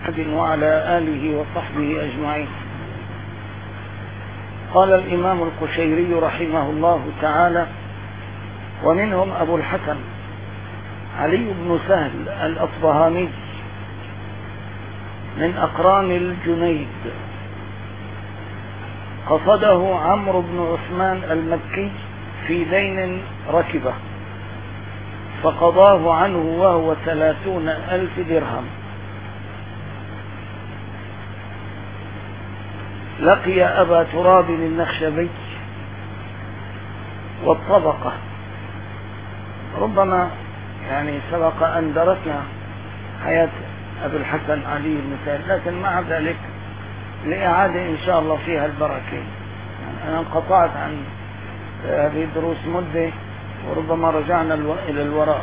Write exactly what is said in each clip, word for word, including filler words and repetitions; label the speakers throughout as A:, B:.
A: وعلى آله وصحبه أجمعين. قال الإمام القشيري رحمه الله تعالى: ومنهم أبو الحسن علي بن سهل الأصبهاني من أقران الجنيد، قصده عمرو بن عثمان المكي في دين ركبه فقضاه عنه وهو ثلاثون ألف درهم. لقي أبا تراب النخشبي والطبقة. ربما يعني سبق أن درسنا حياة أبي الحسن علي بن سهل، لكن مع ذلك لإعادة إن شاء الله فيها البركة. يعني أنا انقطعت عن هذه الدروس مدة، وربما رجعنا إلى الوراء.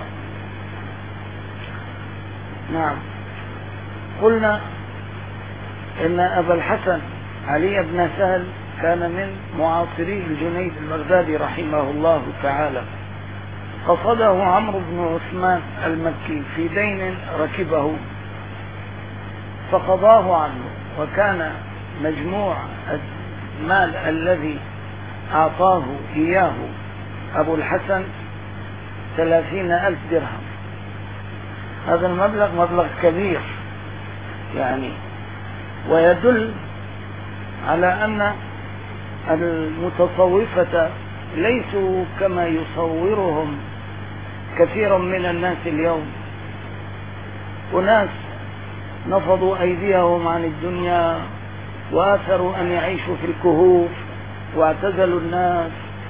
A: نعم، قلنا إن أبا الحسن علي بن سهل كان من معاصري الجنيد البغدادي رحمه الله تعالى. قصده عمرو بن عثمان المكي في دين ركبه فقضاه عنه، وكان مجموع المال الذي أعطاه إياه أبو الحسن ثلاثين ألف درهم. هذا المبلغ مبلغ كبير يعني، ويدل على أن المتصوفة ليسوا كما يصورهم كثير من الناس اليوم. وناس نفضوا أيديهم عن الدنيا وآثروا أن يعيشوا في الكهوف واعتزلوا الناس،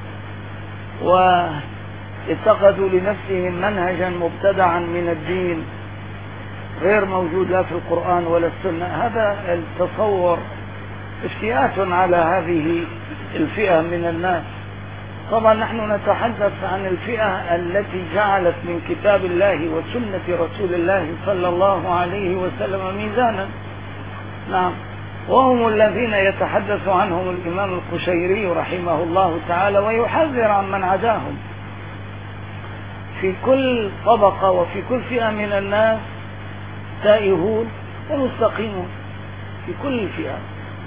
A: واتخذوا لنفسهم منهجا مبتدعا من الدين غير موجود لا في القرآن ولا السنة. هذا التصور افتئات على هذه الفئة من الناس. طبعا نحن نتحدث عن الفئة التي جعلت من كتاب الله وسنة رسول الله صلى الله عليه وسلم ميزانا. نعم، وهم الذين يتحدث عنهم الإمام القشيري رحمه الله تعالى ويحذر عن من عداهم. في كل طبقة وفي كل فئة من الناس تائهون ومستقيمون في كل فئة.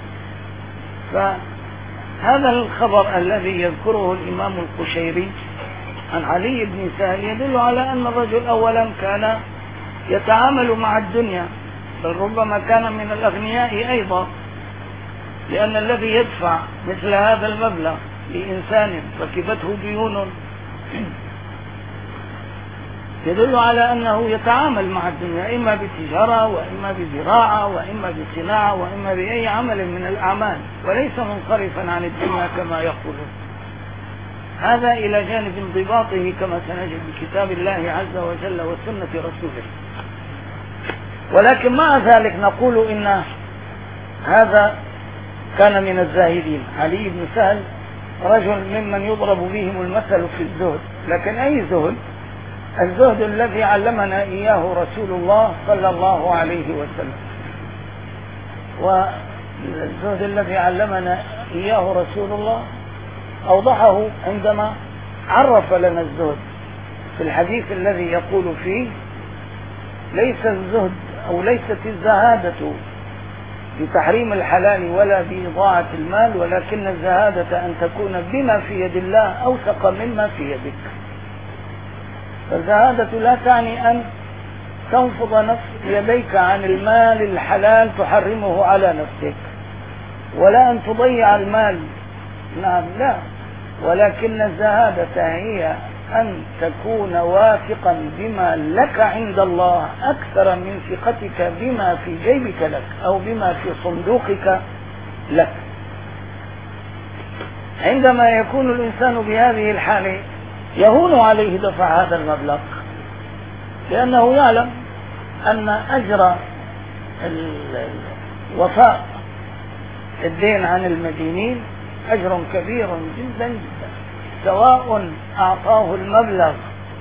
A: فهذا الخبر الذي يذكره الإمام القشيري عن علي بن سهل يدل على أن الرجل أولا كان يتعامل مع الدنيا، بل ربما كان من الأغنياء أيضا، لأن الذي يدفع مثل هذا المبلغ لإنسان ركبته ديون يدل على أنه يتعامل مع الدنيا، إما بتجارة وإما بزراعة وإما بصناعة وإما بأي عمل من الأعمال، وليس منصرفا عن الدنيا كما يقولون. هذا إلى جانب انضباطه كما سنجد بكتاب الله عز وجل وسنة رسوله. ولكن مع ذلك نقول إن هذا كان من الزاهدين. علي بن سهل رجل ممن يضرب بهم المثل في الزهد، لكن أي زهد؟ الزهد الذي علمنا إياه رسول الله صلى الله عليه وسلم. والزهد الذي علمنا إياه رسول الله أوضحه عندما عرف لنا الزهد في الحديث الذي يقول فيه: ليس الزهد أو ليست الزهادة بتحريم الحلال ولا بإضاعة المال، ولكن الزهادة أن تكون بما في يد الله أوثق مما في يدك. فالزهادة لا تعني أن تنفض نفس يديك عن المال الحلال تحرمه على نفسك، ولا أن تضيع المال. نعم، لا، ولكن الزهادة هي أن تكون واثقا بما لك عند الله أكثر من ثقتك بما في جيبك لك أو بما في صندوقك لك. عندما يكون الإنسان بهذه الحالة يهون عليه دفع هذا المبلغ، لأنه يعلم أن أجر الوفاء الدين عن المدينين أجر كبير جدا جدا، سواء أعطاه المبلغ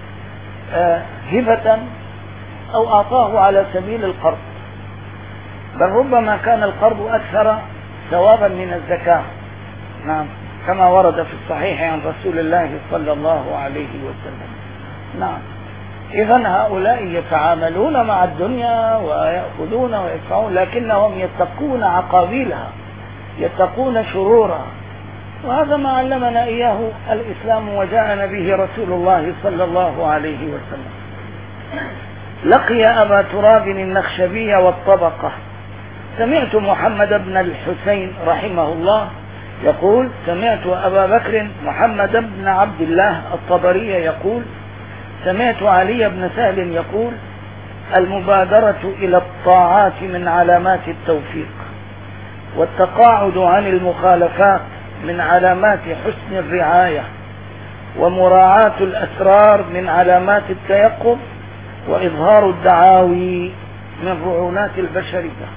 A: هبة أو أعطاه على سبيل القرض، بل ربما كان القرض أكثر ثوابا من الزكاة. نعم، كما ورد في الصحيح عن رسول الله صلى الله عليه وسلم. نعم، إذا هؤلاء يتعاملون مع الدنيا ويأخذون ويدفعون، لكنهم يتقون عقابيلها، يتقون شرورها، وهذا ما علمنا إياه الإسلام وجاءنا به رسول الله صلى الله عليه وسلم. لقي أبا تراب النخشبي والطبقة. سمعت محمد بن الحسين رحمه الله يقول: سمعت أبا بكر محمد بن عبد الله الطبري يقول: سمعت علي بن سهل يقول: المبادرة إلى الطاعات من علامات التوفيق، والتقاعد عن المخالفات من علامات حسن الرعاية، ومراعاة الأسرار من علامات التيقظ، وإظهار الدعاوي من رعونات البشرية.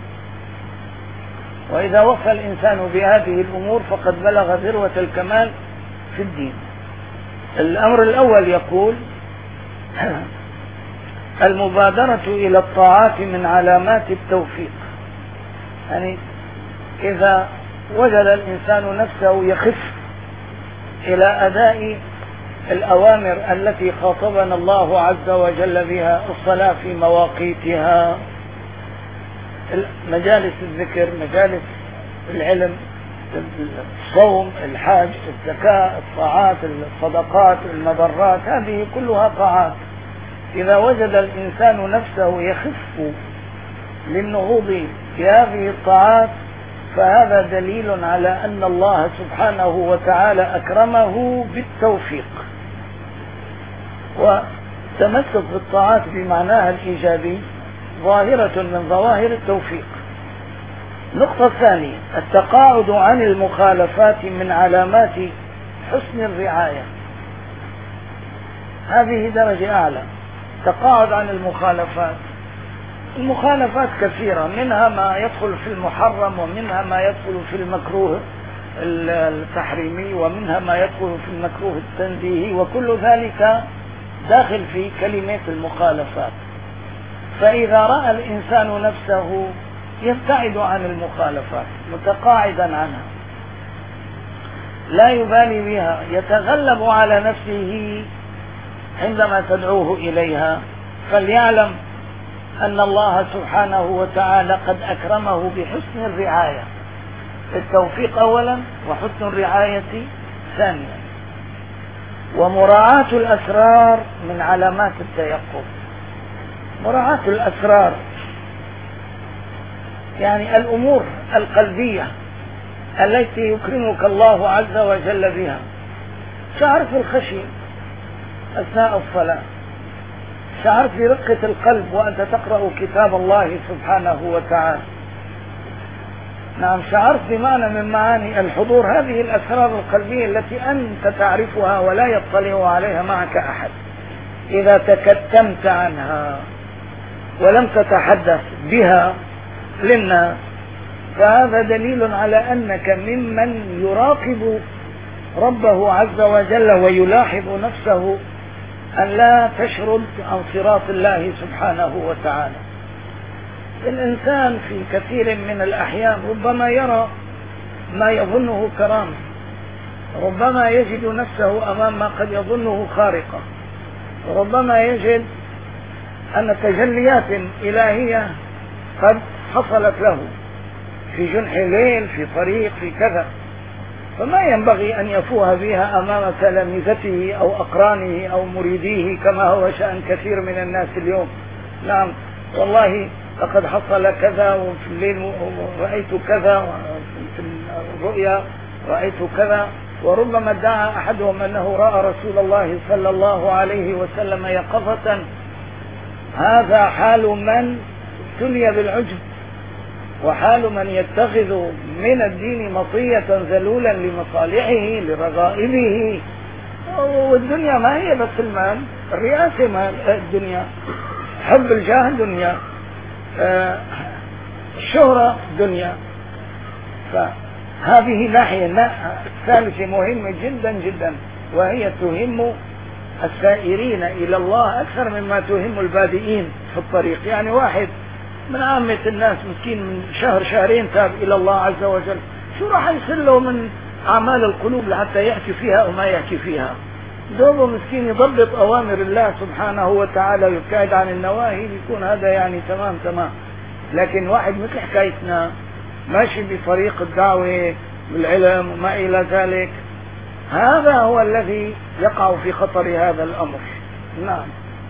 A: وإذا وفى الإنسان بهذه الأمور فقد بلغ ذروة الكمال في الدين. الأمر الأول يقول: المبادرة إلى الطاعات من علامات التوفيق، يعني إذا وجد الإنسان نفسه يخف إلى أداء الأوامر التي خاطبنا الله عز وجل بها: الصلاة في مواقيتها، مجالس الذكر، مجالس العلم، الصوم، الحج، الزكاة، الطاعات، الصدقات، المبرات، هذه كلها طاعات. إذا وجد الإنسان نفسه يخف للنهوض في هذه الطاعات فهذا دليل على أن الله سبحانه وتعالى أكرمه بالتوفيق، وتمسك بالطاعات بمعناها الإيجابي ظاهرة من ظواهر التوفيق. النقطة الثانية: التقاعد عن المخالفات من علامات حسن الرعاية. هذه درجة أعلى، التقاعد عن المخالفات. المخالفات كثيرة، منها ما يدخل في المحرم، ومنها ما يدخل في المكروه التحريمي، ومنها ما يدخل في المكروه التنزيهي، وكل ذلك داخل في كلمة المخالفات. فإذا رأى الإنسان نفسه يبتعد عن المخالفات متقاعدا عنها، لا يبالي بها، يتغلب على نفسه عندما تدعوه إليها، فليعلم أن الله سبحانه وتعالى قد أكرمه بحسن الرعاية، التوفيق أولا، وحسن الرعاية ثانيا. ومراعاة الأسرار من علامات التيقظ. مراعاة الأسرار يعني الأمور القلبية التي يكرمك الله عز وجل بها. شعر في الخشية أثناء الصلاة، شعرت برقة القلب وأنت تقرأ كتاب الله سبحانه وتعالى. نعم، شعرت بمعنى من معاني الحضور، هذه الأسرار القلبية التي أنت تعرفها ولا يطلع عليها معك أحد. إذا تكتمت عنها ولم تتحدث بها للناس فهذا دليل على أنك ممن يراقب ربه عز وجل ويلاحظ نفسه أن لا تشرد عن صراط الله سبحانه وتعالى. الإنسان في كثير من الأحيان ربما يرى ما يظنه كرامة، ربما يجد نفسه أمام ما قد يظنه خارقة، ربما يجد أن تجليات إلهية قد حصلت له في جنح ليل، في طريق، في كذا، فما ينبغي أن يفوه بها أمام تلامذته أو أقرانه أو مريديه كما هو شأن كثير من الناس اليوم. نعم والله لقد حصل كذا، وفي الليل رأيت كذا، وفي الرؤيا رأيت كذا، وربما ادعى أحدهم أنه رأى رسول الله صلى الله عليه وسلم يقظة. هذا حال من ابتلي بالعجب، وحال من يتخذ من الدين مطية ذلولا لمصالحه لرغائبه. والدنيا ما هي بس المال، الرئاسة مال، الدنيا حب الجاه دنيا، الشهرة دنيا. فهذه ناحية ثالثة مهمة جدا جدا، وهي تهم السائرين إلى الله أكثر مما تهم البادئين في الطريق. يعني واحد من عامة الناس مسكين من شهر شهرين تاب إلى الله عز وجل، شو راح يصير له من أعمال القلوب لحتى يحكي فيها أو ما يحكي فيها؟ دوبه مسكين يضبط أوامر الله سبحانه وتعالى ويبتعد عن النواهي، بيكون هذا يعني تمام تمام. لكن واحد مثل حكايتنا ماشي بطريق الدعوة بالعلم وما إلى ذلك، هذا هو الذي يقع في خطر هذا الأمر. نعم،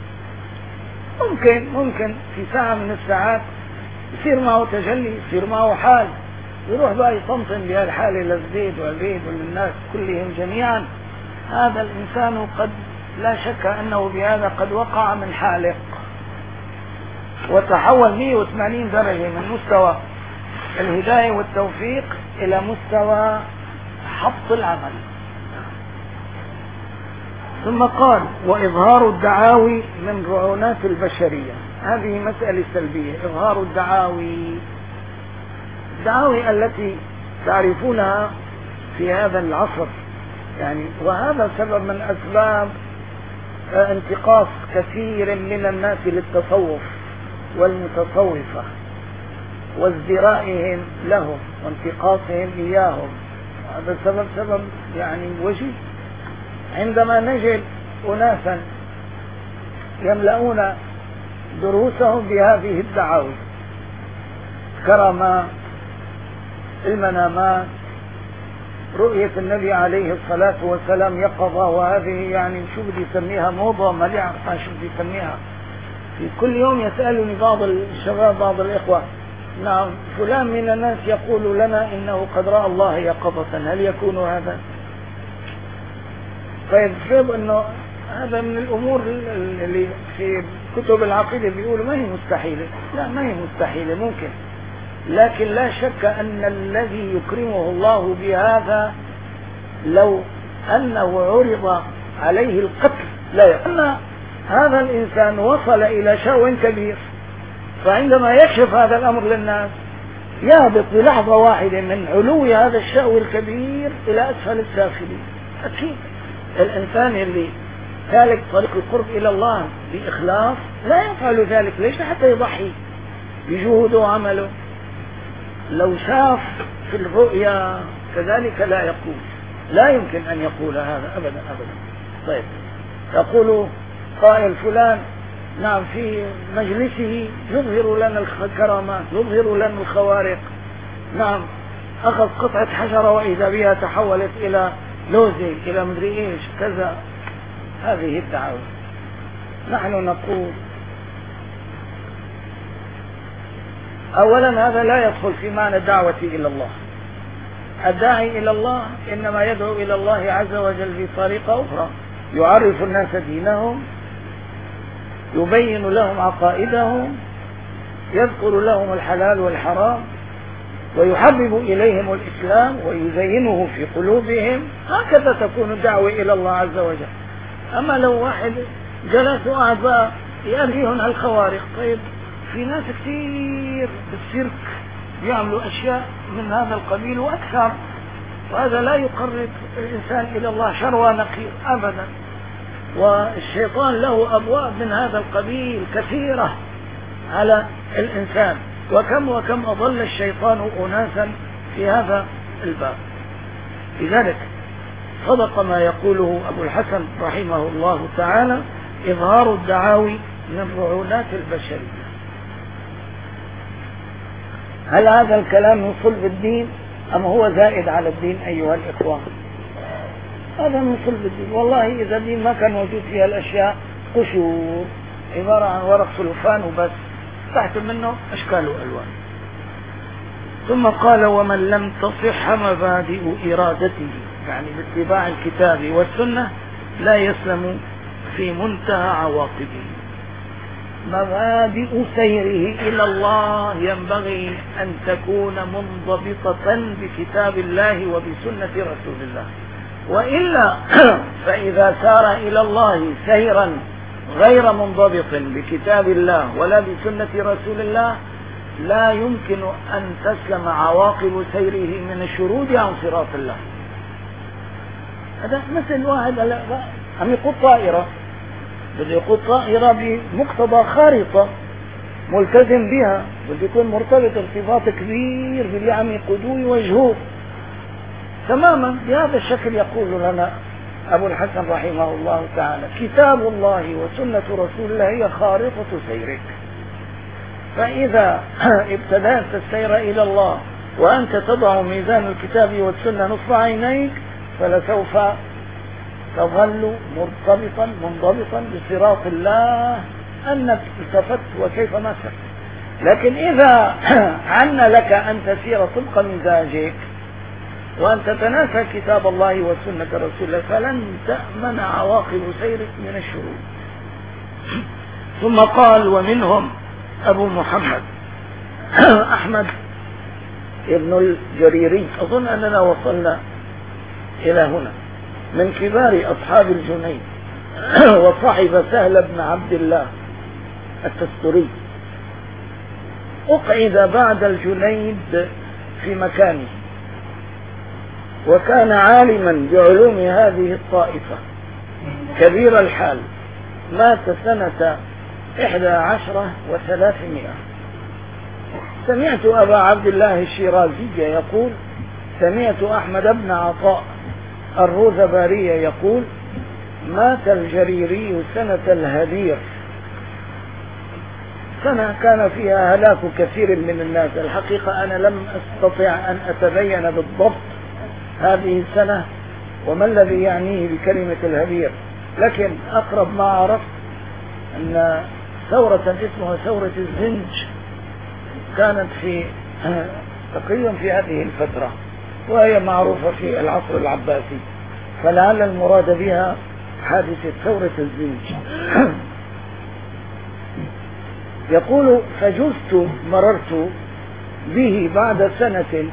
A: ممكن ممكن في ساعة من الساعات يصير معه تجلي، يصير معه حال، يروح بقى يطمطم بهالحالة للزيد والبيد وللناس كلهم جميعا. هذا الإنسان قد لا شك أنه بهذا قد وقع من حالق وتحول مئة وثمانين درجة من مستوى الهداية والتوفيق إلى مستوى حبط العمل. ثم قال: وإظهار الدعاوي من رعونات البشرية. هذه مسألة سلبية، إظهار الدعاوي، الدعاوي التي تعرفونها في هذا العصر يعني، وهذا سبب من أسباب انتقاص كثير من الناس للتصوف والمتصوفة وازدرائهم لهم وانتقاصهم إياهم. هذا سبب سبب يعني وجيه. عندما نجد أناسا يملؤون دروسهم بهذه الدعاوي، كرامات، المنامات، رؤية النبي عليه الصلاة والسلام يقظة، وهذه يعني شو بدي يسميها موضة، ما لي عرفان شو بدي يسميها. في كل يوم يسألني بعض الشباب بعض الإخوة: نعم فلان من الناس يقول لنا إنه قد رأى الله يقظة، هل يكون هذا؟ طيب فرض أنه هذا من الأمور اللي في كتب العقيدة بيقولوا ما هي مستحيلة. لا، ما هي مستحيلة، ممكن، لكن لا شك أن الذي يكرمه الله بهذا لو أنه عرض عليه القتل لا يقتل. أن هذا الإنسان وصل إلى شأو كبير، فعندما يكشف هذا الأمر للناس يهبط بلحظة واحدة من علو هذا الشأو الكبير إلى أسفل السافلين. أكيد الإنسان اللي سالك طريق القرب إلى الله بإخلاص لا يفعل ذلك. ليش؟ حتى يضحي بجهوده وعمله. لو شاف في الرؤيا كذلك لا يقول، لا يمكن أن يقول هذا أبدا أبدا. طيب، يقول قائل فلان نعم في مجلسه يظهر لنا الكرامات، يظهر لنا الخوارق، نعم أخذ قطعة حجرة وإذا بها تحولت إلى لوزة إلى مدري إيش كذا. هذه الدعوة. نحن نقول أولا هذا لا يدخل في معنى الدعوة إلى الله. الداعي إلى الله إنما يدعو إلى الله عز وجل بطريقة أخرى، يعرف الناس دينهم، يبين لهم عقائدهم، يذكر لهم الحلال والحرام، ويحبب إليهم الإسلام ويزينه في قلوبهم. هكذا تكون الدعوة إلى الله عز وجل. أما لو واحد جلس وقعد بقى يأريهم الخوارق، طيب في ناس كثير بالسيرك يعملوا أشياء من هذا القبيل وأكثر، وهذا لا يقرب الإنسان إلى الله شروى نقير أبدا. والشيطان له أبواب من هذا القبيل كثيرة على الإنسان، وكم وكم أضل الشيطان أناسا في هذا الباب. لذلك صدق ما يقوله أبو الحسن رحمه الله تعالى: إظهار الدعاوي من رعونات البشرية. هل هذا الكلام من صلب الدين أم هو زائد على الدين أيها الإخوان؟ هذا من صلب الدين. والله إذا الدين ما كان موجود فيها الأشياء قشور عبارة عن ورق سلفان وبس، تحت منه أشكال وألوان. ثم قال: ومن لم تصح مبادئ إرادته، يعني باتباع الكتاب والسنة، لا يسلم في منتهى عواقبه. مبادئ سيره إلى الله ينبغي أن تكون منضبطة بكتاب الله وبسنة رسول الله، وإلا فإذا سار إلى الله سيرا غير منضبط بكتاب الله ولا بسنة رسول الله لا يمكن أن تسلم عواقب سيره من الشرود عن صراط الله. هذا مثل واحد عم يقود طائرة، بده يقود طائرة بمقتضى خارطة ملتزم بها، بده يكون مرتبط ارتباط كبير باللي عم يقودوه يوجهوه تماما. بهذا الشكل يقول لنا أبو الحسن رحمه الله تعالى: كتاب الله وسنة رسول الله هي خارطة سيرك، فإذا ابتدأت السير إلى الله وأنت تضع ميزان الكتاب والسنة نصب عينيك فلسوف تظل مرتبطا منضبطا بصراط الله أنك التفت وكيف ما سرت. لكن إذا عن لك أن تسير طبق مزاجك وأن تتناسى كتاب الله وسنة رسول الله فلن تأمن عواقب سيرك من الشرور. ثم قال: ومنهم أبو محمد أحمد ابن الجريري. أظن أننا وصلنا إلى هنا. من كبار أصحاب الجنيد وصاحب سهل بن عبد الله التستري، أقعد بعد الجنيد في مكانه، وكان عالما بعلوم هذه الطائفة كبير الحال. مات سنة إحدى عشرة وثلاثمائة. سمعت أبا عبد الله الشيرازي يقول: سمعت أحمد بن عطاء الروذباري يقول: مات الجريري سنة الهدير، سنة كان فيها هلاك كثير من الناس. الحقيقة أنا لم أستطع أن أتبين بالضبط هذه السنة وما الذي يعنيه بكلمة الهدير، لكن أقرب ما عرفت أن ثورة اسمها ثورة الزنج كانت في تقريبا في هذه الفترة، وهي معروفة في العصر العباسي، فلعل المراد بها حادثة ثورة الزنج. يقول: فجزت مررت به بعد سنة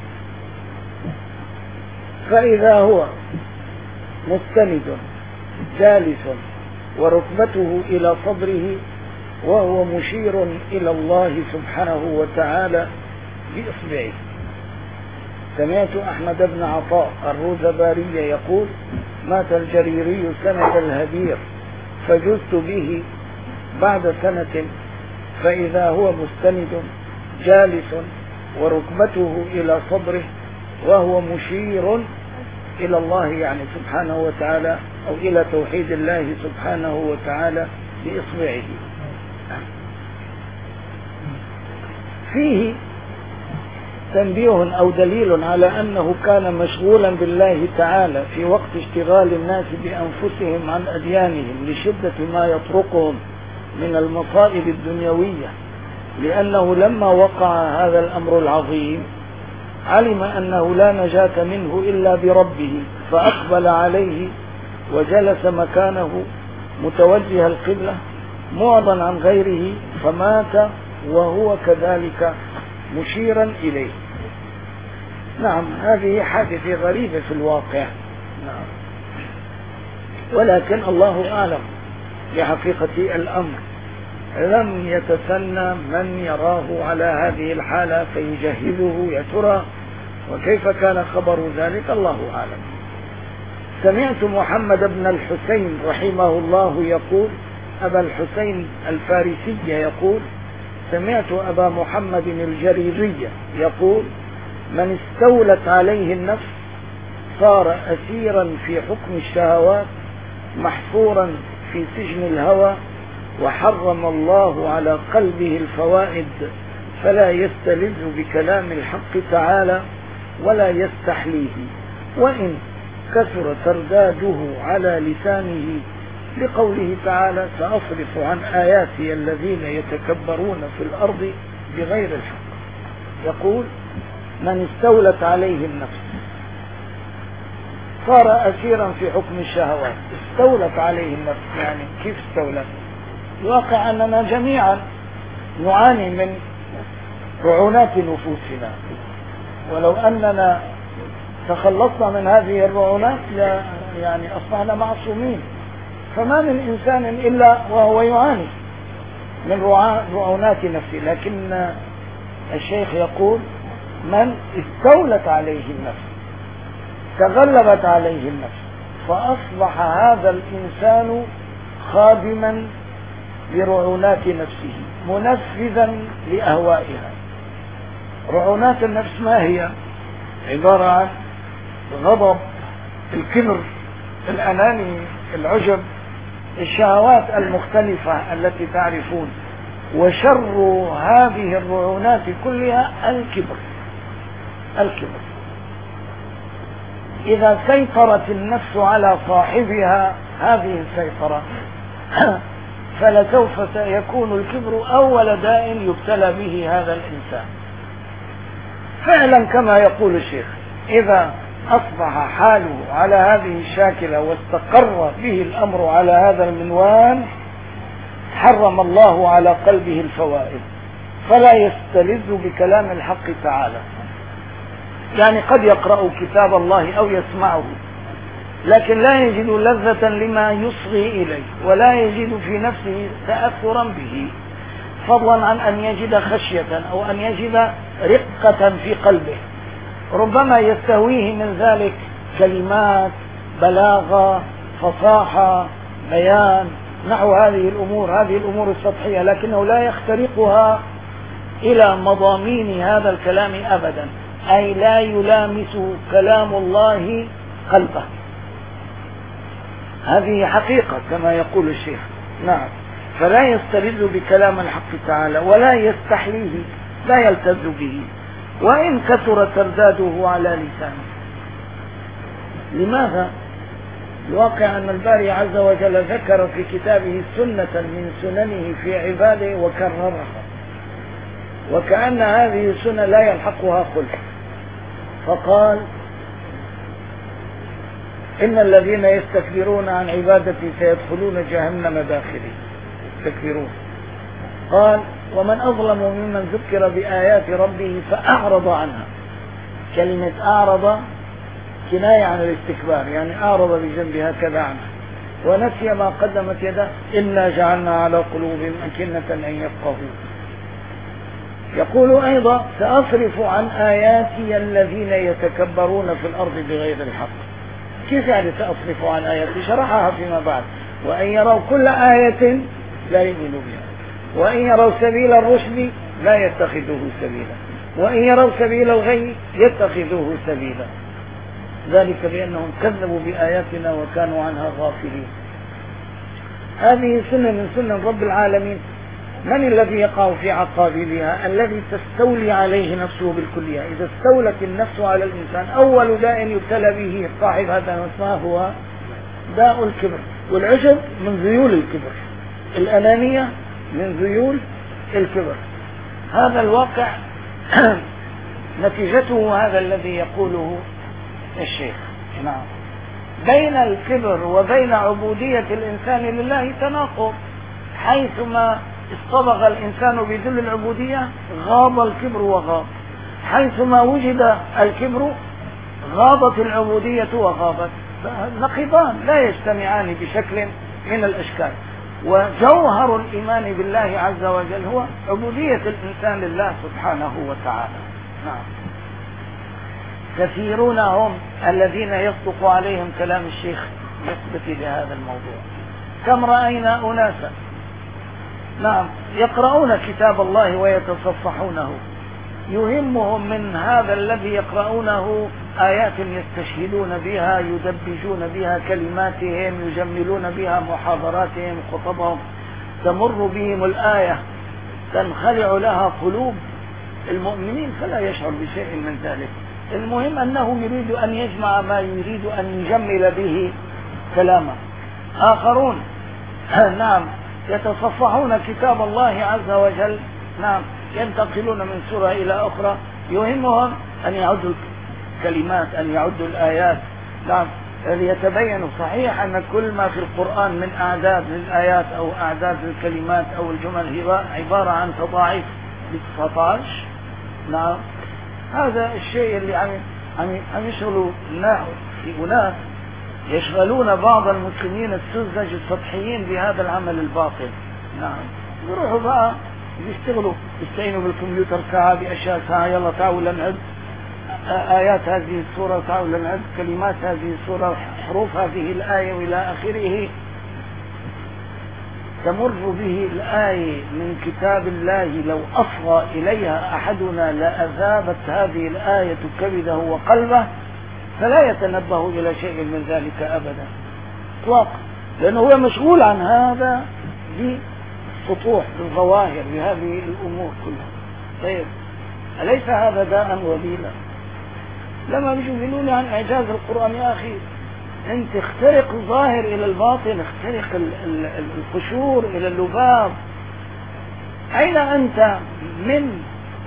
A: فإذا هو مستند جالس وركبته إلى صدره وهو مشير إلى الله سبحانه وتعالى بإصبعه. سمعت أحمد بن عطاء الروذباري يقول: مات الجريري سنة الهدير فجزت به بعد سنة فإذا هو مستند جالس وركبته إلى صدره وهو مشير إلى الله يعني سبحانه وتعالى أو إلى توحيد الله سبحانه وتعالى بإصبعه. فيه تنبيه أو دليل على أنه كان مشغولا بالله تعالى في وقت اشتغال الناس بأنفسهم عن أديانهم لشدة ما يطرقهم من المصائب الدنيوية، لأنه لما وقع هذا الأمر العظيم علم أنه لا نجاة منه إلا بربه، فأقبل عليه وجلس مكانه متوجه القبلة معرضا عن غيره، فمات وهو كذلك مشيرا إليه. نعم، هذه حادثة غريبة في الواقع، نعم، ولكن الله أعلم بحقيقة الأمر. لم يتسنى من يراه على هذه الحالة فيجهزه، يا ترى وكيف كان خبر ذلك؟ الله أعلم. سمعت محمد بن الحسين رحمه الله يقول: أبا الحسين الفارسي يقول: سمعت أبا محمد الجريري يقول: من استولت عليه النفس صار أسيرا في حكم الشهوات محصورا في سجن الهوى، وحرم الله على قلبه الفوائد فلا يستلذ بكلام الحق تعالى ولا يستحليه، وإن كثر ترداده على لسانه لقوله تعالى: سأصرف عن آياتي الذين يتكبرون في الأرض بغير الحق. يقول: من استولت عليه النفس صار أسيرا في حكم الشهوات. استولت عليه النفس يعني كيف استولت؟ الواقع أننا جميعا نعاني من رعونات نفوسنا، ولو أننا تخلصنا من هذه الرعونات يعني أصبحنا معصومين، فما من إنسان إلا وهو يعاني من رعونات نفسه. لكن الشيخ يقول: من استولت عليه النفس، تغلبت عليه النفس، فأصبح هذا الإنسان خادما لرعونات نفسه منفذا لأهوائها. رعونات النفس ما هي؟ عبارة عن غضب، الكبر، الأناني، العجب، الشهوات المختلفة التي تعرفون. وشر هذه الرعونات كلها الكبر. الكبر إذا سيطرت النفس على صاحبها هذه السيطرة فلسوف سيكون الكبر أول داء يبتلى به هذا الإنسان فعلا، كما يقول الشيخ: إذا أصبح حاله على هذه الشاكلة واستقر به الأمر على هذا المنوال حرم الله على قلبه الفوائد، فلا يستلذ بكلام الحق تعالى. يعني قد يقرأ كتاب الله أو يسمعه، لكن لا يجد لذة لما يصغي إليه، ولا يجد في نفسه تأثرا به، فضلا عن أن يجد خشية أو أن يجد رقة في قلبه. ربما يستهويه من ذلك كلمات، بلاغة، فصاحة، بيان، نحو هذه الأمور، هذه الأمور السطحية، لكنه لا يخترقها إلى مضامين هذا الكلام أبدا، أي لا يلامس كلام الله قلبه. هذه حقيقة كما يقول الشيخ. نعم، فلا يستلذ بكلام الحق تعالى ولا يستحليه، لا يلتذ به، وإن كثر ترداده على لسانه. لماذا؟ الواقع أن الباري عز وجل ذكر في كتابه سنة من سننه في عباده وكررها، وكأن هذه السنة لا يلحقها خلق، فقال: إن الذين يستكبرون عن عبادتي سيدخلون جهنم داخلين. يستكبرون. قال: ومن أظلم ممن ذكر بآيات ربه فأعرض عنها. كلمة أعرض كناية عن الاستكبار، يعني أعرض بجنبها كذا عنها، ونسي ما قدمت يده. إنا جعلنا على قلوبهم أكنة أن يفقهوا. يقول أيضا: سأصرف عن آياتي الذين يتكبرون في الأرض بغير الحق. كيف يعني سأصرف عن آياتي؟ شرحها فيما بعد: وأن يروا كل آية لا يؤمنوا بها، وأن يروا سبيل الرشد لا يتخذوه سبيلا، وأن يروا سبيل الغي يتخذوه سبيلا، ذلك بأنهم كذبوا بآياتنا وكانوا عنها غافلين. هذه سنة من سنن رب العالمين. من الذي يقع في عقابها؟ الذي تستولي عليه نفسه بالكلية. إذا استولت النفس على الإنسان أول داء يبتلى به صاحب هذا ما هو داء الكبر، والعجب من ذيول الكبر، الأنانية من ذيول الكبر. هذا الواقع نتيجته هذا الذي يقوله الشيخ. نعم، بين الكبر وبين عبودية الإنسان لله تناقض. حيثما اصطبغ الإنسان بذل العبودية غاب الكبر وغاب، حيثما وجد الكبر غابت العبودية وغابت. نقيضان لا يجتمعان بشكل من الأشكال. وجوهر الإيمان بالله عز وجل هو عبودية الإنسان لله سبحانه وتعالى. نعم. كثيرون هم الذين يصدق عليهم كلام الشيخ يثبت لهذا الموضوع. كم رأينا أناسا نعم يقرؤون كتاب الله ويتصفحونه، يهمهم من هذا الذي يقرؤونه آيات يستشهدون بها، يدبجون بها كلماتهم، يجملون بها محاضراتهم، خطبهم، تمر بهم الآية تنخلع لها قلوب المؤمنين فلا يشعر بشيء من ذلك. المهم أنه يريد أن يجمع ما يريد أن يجمل به كلامه. آخرون نعم يتصفحون كتاب الله عز وجل، نعم ينتقلون من سورة إلى أخرى، يهمهم أن يعدوا الكلمات، أن يعدوا الآيات، نعم ليتبين صحيح أن كل ما في القرآن من أعداد للآيات أو أعداد للكلمات أو الجمل عبارة عن تضاعيف لتسعة عشر. نعم هذا الشيء اللي عم عم يشغلوا في أناس يشغلون بعض المسلمين السذج السطحيين بهذا العمل الباطل. نعم يروحوا بقى يشتغلوا يستعينوا بالكمبيوتر ساعة بأشياء ساعة، يلا تعالوا نعد آيات هذه السورة، تعالوا نعد كلمات هذه السورة، حروف هذه الآية وإلى آخره. تمر به الآية من كتاب الله لو أصغى إليها أحدنا لأذابت هذه الآية كبده وقلبه، فلا يتنبه إلى شيء من ذلك أبدا. إطلاقا، لأنه هو مشغول عن هذا بالسطوح بالظواهر بهذه الأمور كلها. طيب أليس هذا داء وبيلا؟ لما بيجوا يقولون عن إعجاز القرآن، يا أخي أنت اخترق الظاهر إلى الباطن، اخترق القشور إلى اللباب. أين أنت من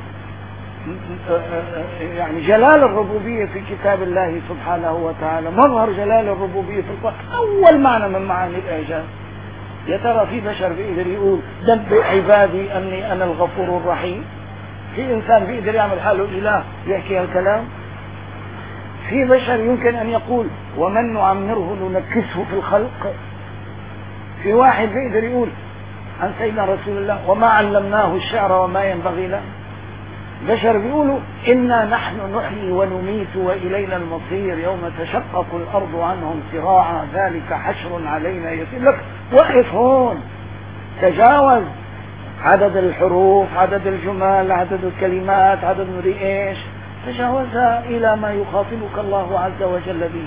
A: يعني جلال الربوبية في كتاب الله سبحانه وتعالى، مظهر جلال الربوبية في القرآن، أول معنى من معاني الإعجاز. يا ترى في بشر بيقدر يقول نبئ عبادي أني أنا الغفور الرحيم؟ في إنسان بيقدر يعمل حاله إله يحكي هالكلام؟ في بشر يمكن أن يقول ومن نعمره ننكسه في الخلق؟ في واحد بيقدر يقول عن سيدنا رسول الله وما علمناه الشعر وما ينبغي له؟ بشر بيقولوا إنا نحن نحيي ونميت وإلينا المصير يوم تشقق الأرض عنهم سراعا ذلك حشر علينا يسير. لك وقف هون، تجاوز عدد الحروف، عدد الجمل، عدد الكلمات، عدد مدري ايش، تجاوزها إلى ما يخاطبك الله عز وجل به.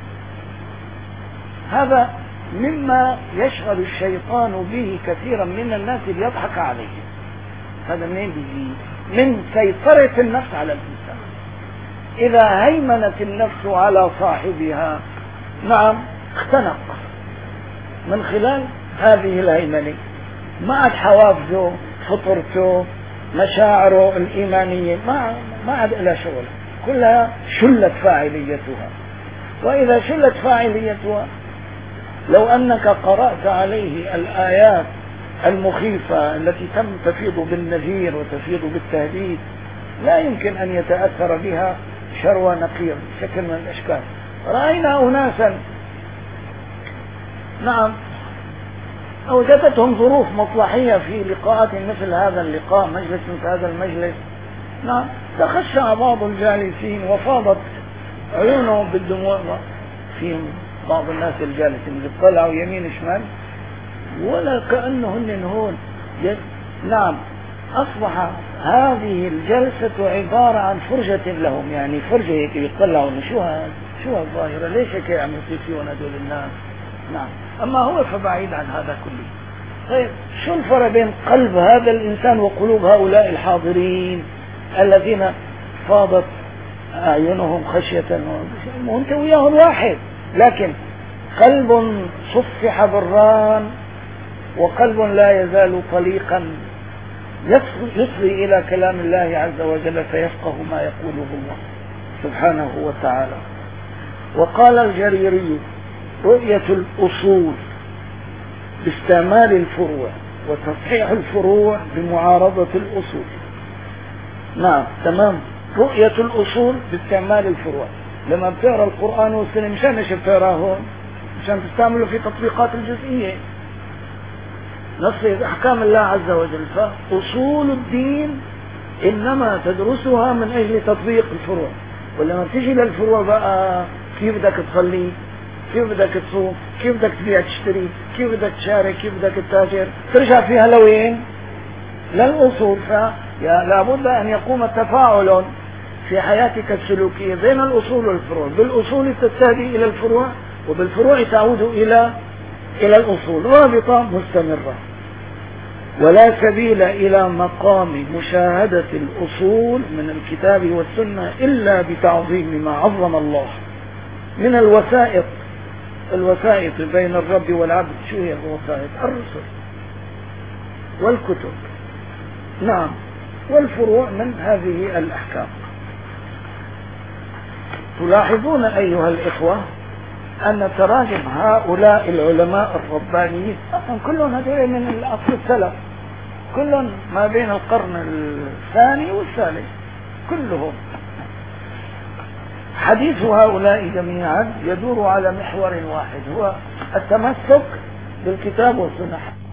A: هذا مما يشغل الشيطان به كثيرا من الناس ليضحك عليه. هذا منين بيجي؟ من سيطرة النفس على الإنسان. إذا هيمنت النفس على صاحبها، نعم، اختنق من خلال هذه الهيمنة، ما عاد حوافزه، فطرته، مشاعره الإيمانية ما ما عاد لها شغل، كلها شلت فاعليتها. وإذا شلت فاعليتها، لو أنك قرأت عليه الآيات المخيفة التي تم تفيض بالنذير وتفيض بالتهديد، لا يمكن أن يتأثر بها شروى نقير بشكل من الأشكال. رأينا أناسا، نعم، أوجدتهم ظروف مصلحية في لقاءات مثل هذا اللقاء، مجلس مثل هذا المجلس، نعم، تخشع بعض الجالسين وفاضت عيونهم بالدموع. فيهم بعض الناس الجالسين يطلعوا يمين شمال ولا كأنهن هون. نعم، أصبح هذه الجلسة عبارة عن فرجة لهم، يعني فرجة هيك يطلعوا شو هذا، شو هالظاهرة، ليش هيك عم يصير فيهم هدول الناس. نعم، أما هو فبعيد عن هذا كله. طيب شو الفرق بين قلب هذا الإنسان وقلوب هؤلاء الحاضرين الذين فاضت أعينهم خشية؟ وانت وياهم واحد، لكن قلب صفح بالران وقلب لا يزال طليقا يصغي إلى كلام الله عز وجل فيفقه ما يقوله الله سبحانه وتعالى. وقال الجريري رؤية الأصول باستعمال الفروع وتصحيح الفروع بمعارضة الأصول. نعم، تمام، رؤية الأصول باستعمال الفروع. لما بتقرأ القرآن والسنة مشان ايش بتقرأ هون؟ مشان تستعمله في تطبيقات الجزئية، نص أحكام الله عز وجل. فأصول الدين إنما تدرسها من أجل تطبيق الفروع. ولما بتيجي للفروع بقى، كيف بدك تصلي، كيف بدك تصوم، كيف بدك تبيع تشتري، كيف بدك تشارك، كيف بدك تتاجر، ترجع فيها لوين؟ للأصول. فلابد أن يقوم تفاعل في حياتك السلوكية بين الأصول والفروع. بالأصول تستهدي إلى الفروع، وبالفروع تعود إلى إلى الأصول، رابطة مستمرة. ولا سبيل إلى مقام مشاهدة الأصول من الكتاب والسنة إلا بتعظيم ما عظم الله من الوسائط. الوسائط بين الرب والعبد، شو هي الوسائط؟ الرسل والكتب، نعم، والفروع من هذه الأحكام. تلاحظون أيها الإخوة أن تراجم هؤلاء العلماء الربانيين كلهم هذول من الأصل السلف، كلهم ما بين القرن الثاني والثالث، كلهم حديث هؤلاء جميعا يدور على محور واحد، هو التمسك بالكتاب والسنة.